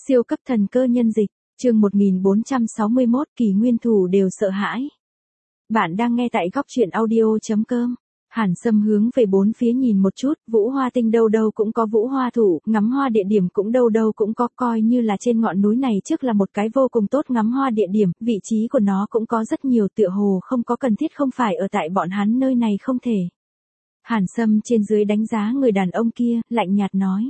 Siêu cấp thần cơ nhân dịch, chương 1461 kỳ nguyên thủ đều sợ hãi. Bạn đang nghe tại góc truyện audio.com. Hàn Sâm hướng về bốn phía nhìn một chút, vũ hoa tinh đâu đâu cũng có vũ hoa thủ, ngắm hoa địa điểm cũng đâu đâu cũng có, coi như là trên ngọn núi này trước là một cái vô cùng tốt ngắm hoa địa điểm, vị trí của nó cũng có rất nhiều, tựa hồ không có cần thiết không phải ở tại bọn hắn nơi này không thể. Hàn Sâm trên dưới đánh giá người đàn ông kia, lạnh nhạt nói.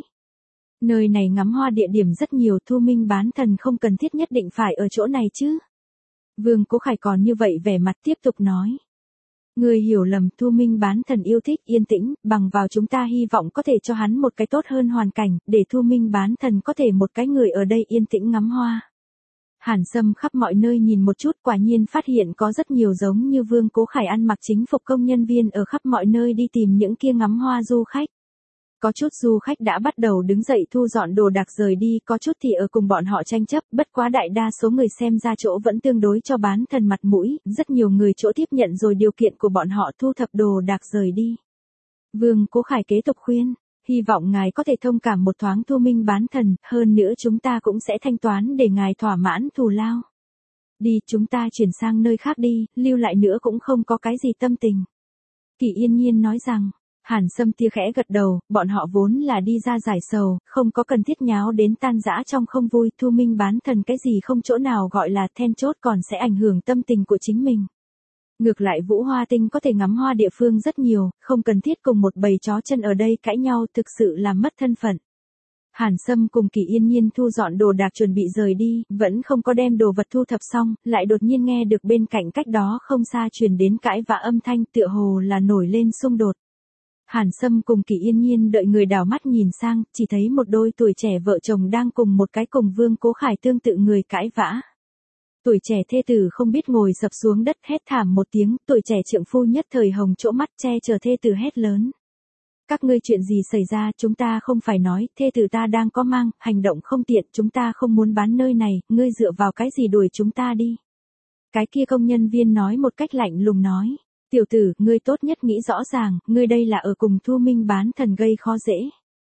Nơi này ngắm hoa địa điểm rất nhiều, Thu Minh bán thần không cần thiết nhất định phải ở chỗ này chứ. Vương Cố Khải còn như vậy vẻ mặt tiếp tục nói. Người hiểu lầm, Thu Minh bán thần yêu thích yên tĩnh, bằng vào chúng ta hy vọng có thể cho hắn một cái tốt hơn hoàn cảnh, để Thu Minh bán thần có thể một cái người ở đây yên tĩnh ngắm hoa. Hàn Sâm khắp mọi nơi nhìn một chút, quả nhiên phát hiện có rất nhiều giống như Vương Cố Khải ăn mặc chính phục công nhân viên ở khắp mọi nơi đi tìm những kia ngắm hoa du khách. Có chút du khách đã bắt đầu đứng dậy thu dọn đồ đạc rời đi, có chút thì ở cùng bọn họ tranh chấp, bất quá đại đa số người xem ra chỗ vẫn tương đối cho bán thần mặt mũi, rất nhiều người chỗ tiếp nhận rồi điều kiện của bọn họ thu thập đồ đạc rời đi. Vương Cố Khải kế tục khuyên, hy vọng ngài có thể thông cảm một thoáng Thu Minh bán thần, hơn nữa chúng ta cũng sẽ thanh toán để ngài thỏa mãn thù lao. Đi, chúng ta chuyển sang nơi khác đi, lưu lại nữa cũng không có cái gì tâm tình. Kỳ Yên Nhiên nói rằng. Hàn Sâm tia khẽ gật đầu, bọn họ vốn là đi ra giải sầu, không có cần thiết nháo đến tan rã trong không vui, Thu Minh bán thần cái gì không chỗ nào gọi là then chốt còn sẽ ảnh hưởng tâm tình của chính mình. Ngược lại Vũ Hoa Tinh có thể ngắm hoa địa phương rất nhiều, không cần thiết cùng một bầy chó chân ở đây cãi nhau, thực sự làm mất thân phận. Hàn Sâm cùng Kỳ Yên Nhiên thu dọn đồ đạc chuẩn bị rời đi, vẫn không có đem đồ vật thu thập xong, lại đột nhiên nghe được bên cạnh cách đó không xa truyền đến cãi vã âm thanh, tựa hồ là nổi lên xung đột. Hàn Sâm cùng Kỳ Yên Nhiên đợi người đảo mắt nhìn sang, chỉ thấy một đôi tuổi trẻ vợ chồng đang cùng một cái cùng Vương Cố Khải tương tự người cãi vã. Tuổi trẻ thê tử không biết ngồi sập xuống đất hét thảm một tiếng, tuổi trẻ trượng phu nhất thời hồng chỗ mắt che chở thê tử hét lớn. Các ngươi chuyện gì xảy ra, chúng ta không phải nói, thê tử ta đang có mang, hành động không tiện, chúng ta không muốn bán nơi này, ngươi dựa vào cái gì đuổi chúng ta đi. Cái kia công nhân viên nói một cách lạnh lùng nói. Tiểu tử, ngươi tốt nhất nghĩ rõ ràng, ngươi đây là ở cùng Thu Minh bán thần gây khó dễ.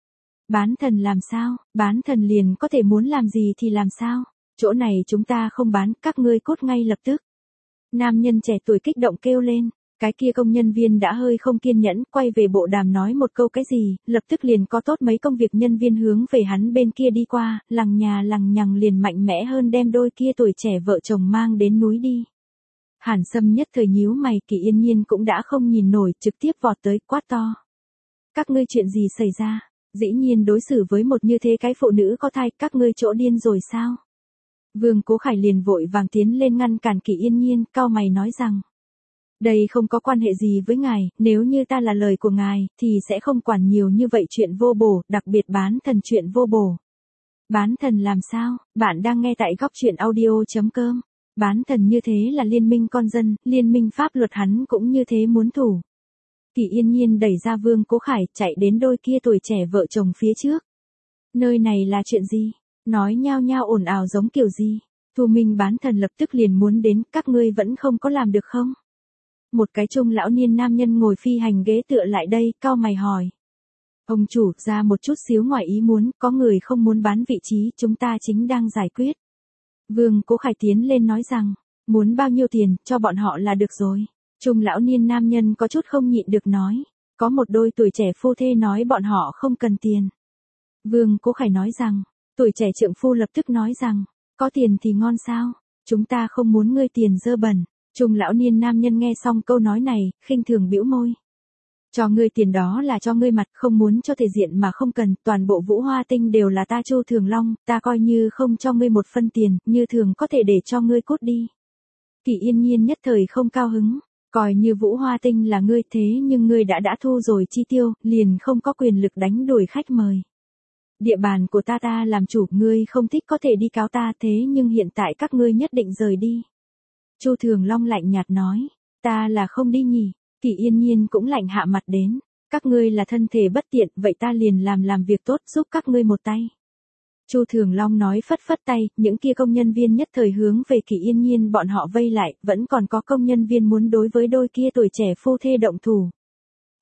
Bán thần làm sao, bán thần liền có thể muốn làm gì thì làm sao, chỗ này chúng ta không bán, các ngươi cút ngay lập tức. Nam nhân trẻ tuổi kích động kêu lên, cái kia công nhân viên đã hơi không kiên nhẫn, quay về bộ đàm nói một câu cái gì, lập tức liền có tốt mấy công việc nhân viên hướng về hắn bên kia đi qua, lằng nhà lằng nhằng liền mạnh mẽ hơn đem đôi kia tuổi trẻ vợ chồng mang đến núi đi. Hàn Sâm nhất thời nhíu mày, Kỳ Yên Nhiên cũng đã không nhìn nổi, trực tiếp vọt tới, quát to. Các ngươi chuyện gì xảy ra? Dĩ nhiên đối xử với một như thế cái phụ nữ có thai, các ngươi chỗ điên rồi sao? Vương Cố Khải liền vội vàng tiến lên ngăn cản Kỳ Yên Nhiên, cau mày nói rằng. Đây không có quan hệ gì với ngài, nếu như ta là lời của ngài, thì sẽ không quản nhiều như vậy chuyện vô bổ, đặc biệt bán thần chuyện vô bổ. Bán thần làm sao? Bạn đang nghe tại góc truyện audio.com. Bán thần như thế là liên minh con dân, liên minh pháp luật hắn cũng như thế muốn thủ. Kỳ Yên Nhiên đẩy ra Vương Cố Khải, chạy đến đôi kia tuổi trẻ vợ chồng phía trước. Nơi này là chuyện gì? Nói nhao nhao ồn ào giống kiểu gì? Thu Minh bán thần lập tức liền muốn đến, các ngươi vẫn không có làm được không? Một cái trung lão niên nam nhân ngồi phi hành ghế tựa lại đây, cau mày hỏi. Ông chủ, ra một chút xíu ngoài ý muốn, có người không muốn bán vị trí, chúng ta chính đang giải quyết. Vương Cố Khải tiến lên nói rằng, muốn bao nhiêu tiền, cho bọn họ là được rồi. Trung lão niên nam nhân có chút không nhịn được nói, có một đôi tuổi trẻ phu thê nói bọn họ không cần tiền. Vương Cố Khải nói rằng, tuổi trẻ trượng phu lập tức nói rằng, có tiền thì ngon sao, chúng ta không muốn ngươi tiền dơ bẩn. Trung lão niên nam nhân nghe xong câu nói này, khinh thường bĩu môi. Cho ngươi tiền đó là cho ngươi mặt, không muốn cho thể diện mà không cần, toàn bộ Vũ Hoa Tinh đều là ta Chu Thường Long, ta coi như không cho ngươi một phân tiền, như thường có thể để cho ngươi cút đi. Kỳ Yên Nhiên nhất thời không cao hứng, coi như Vũ Hoa Tinh là ngươi thế nhưng ngươi đã thu rồi chi tiêu, liền không có quyền lực đánh đuổi khách mời. Địa bàn của ta làm chủ, ngươi không thích có thể đi cáo ta thế nhưng hiện tại các ngươi nhất định rời đi. Chu Thường Long lạnh nhạt nói, ta là không đi nhỉ. Kỳ Yên Nhiên cũng lạnh hạ mặt đến, các ngươi là thân thể bất tiện, vậy ta liền làm việc tốt giúp các ngươi một tay. Chu Thường Long nói phất phất tay, những kia công nhân viên nhất thời hướng về Kỳ Yên Nhiên bọn họ vây lại, vẫn còn có công nhân viên muốn đối với đôi kia tuổi trẻ phu thê động thủ.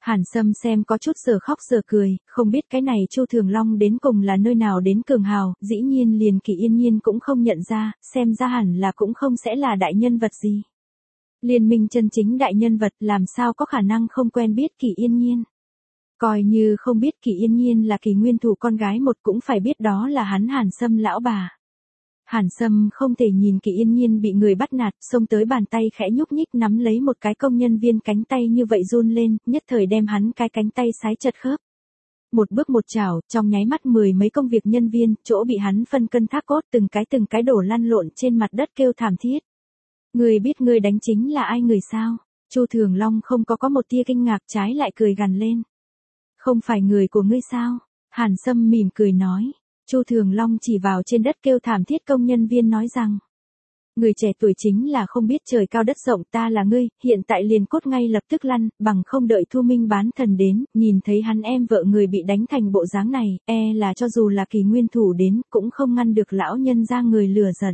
Hàn Sâm xem có chút giờ khóc giờ cười, không biết cái này Chu Thường Long đến cùng là nơi nào đến cường hào, dĩ nhiên liền Kỳ Yên Nhiên cũng không nhận ra, xem ra hẳn là cũng không sẽ là đại nhân vật gì. Liên minh chân chính đại nhân vật làm sao có khả năng không quen biết Kỳ Yên Nhiên. Coi như không biết Kỳ Yên Nhiên là Kỳ Nguyên Thủ con gái một cũng phải biết đó là hắn Hàn Sâm lão bà. Hàn Sâm không thể nhìn Kỳ Yên Nhiên bị người bắt nạt, xông tới bàn tay khẽ nhúc nhích nắm lấy một cái công nhân viên cánh tay như vậy run lên, nhất thời đem hắn cái cánh tay sái chật khớp. Một bước một chảo, trong nháy mắt 10 mấy công việc nhân viên, chỗ bị hắn phân cân thác cốt từng cái đổ lăn lộn trên mặt đất kêu thảm thiết. Người biết người đánh chính là ai người sao? Chu Thường Long không có một tia kinh ngạc, trái lại cười gằn lên. Không phải người của ngươi sao? Hàn Sâm mỉm cười nói. Chu Thường Long chỉ vào trên đất kêu thảm thiết công nhân viên nói rằng. Người trẻ tuổi chính là không biết trời cao đất rộng, ta là ngươi, hiện tại liền cốt ngay lập tức lăn, bằng không đợi Thu Minh bán thần đến, nhìn thấy hắn em vợ người bị đánh thành bộ dáng này, là cho dù là Kỳ Nguyên Thủ đến, cũng không ngăn được lão nhân ra người lừa giận.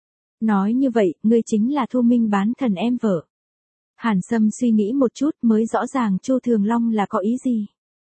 Nói như vậy, ngươi chính là Thu Minh bán thần em vợ. Hàn Sâm suy nghĩ một chút mới rõ ràng Chu Thường Long là có ý gì.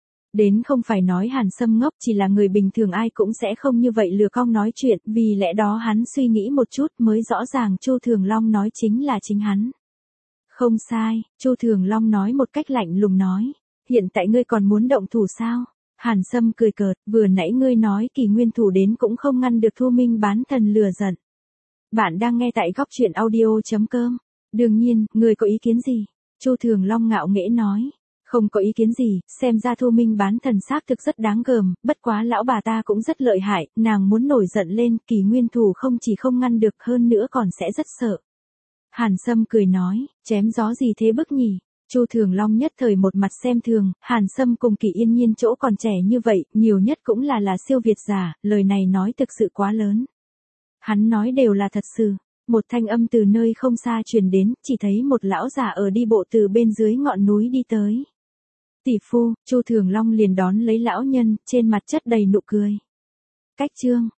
Đến không phải nói Hàn Sâm ngốc, chỉ là người bình thường ai cũng sẽ không như vậy lừa cong nói chuyện, vì lẽ đó hắn suy nghĩ một chút mới rõ ràng Chu Thường Long nói chính là chính hắn. Không sai, Chu Thường Long nói một cách lạnh lùng nói, hiện tại ngươi còn muốn động thủ sao? Hàn Sâm cười cợt, vừa nãy ngươi nói Kỳ Nguyên Thủ đến cũng không ngăn được Thu Minh bán thần lừa giận. Bạn đang nghe tại góc truyện audio.com. Đương nhiên, ngươi có ý kiến gì? Chu Thường Long ngạo nghễ nói. Không có ý kiến gì, xem ra Thu Minh bán thần xác thực rất đáng gờm, bất quá lão bà ta cũng rất lợi hại, nàng muốn nổi giận lên, Kỳ Nguyên Thủ không chỉ không ngăn được hơn nữa còn sẽ rất sợ. Hàn Sâm cười nói, chém gió gì thế bức nhỉ? Chu Thường Long nhất thời một mặt xem thường, Hàn Sâm cùng Kỳ Yên Nhiên chỗ còn trẻ như vậy, nhiều nhất cũng là siêu việt giả, lời này nói thực sự quá lớn. Hắn nói đều là thật sự. Một thanh âm từ nơi không xa truyền đến, chỉ thấy một lão già ở đi bộ từ bên dưới ngọn núi đi tới. Tỷ phu, Chu Thường Long liền đón lấy lão nhân, trên mặt chất đầy nụ cười. Cách chương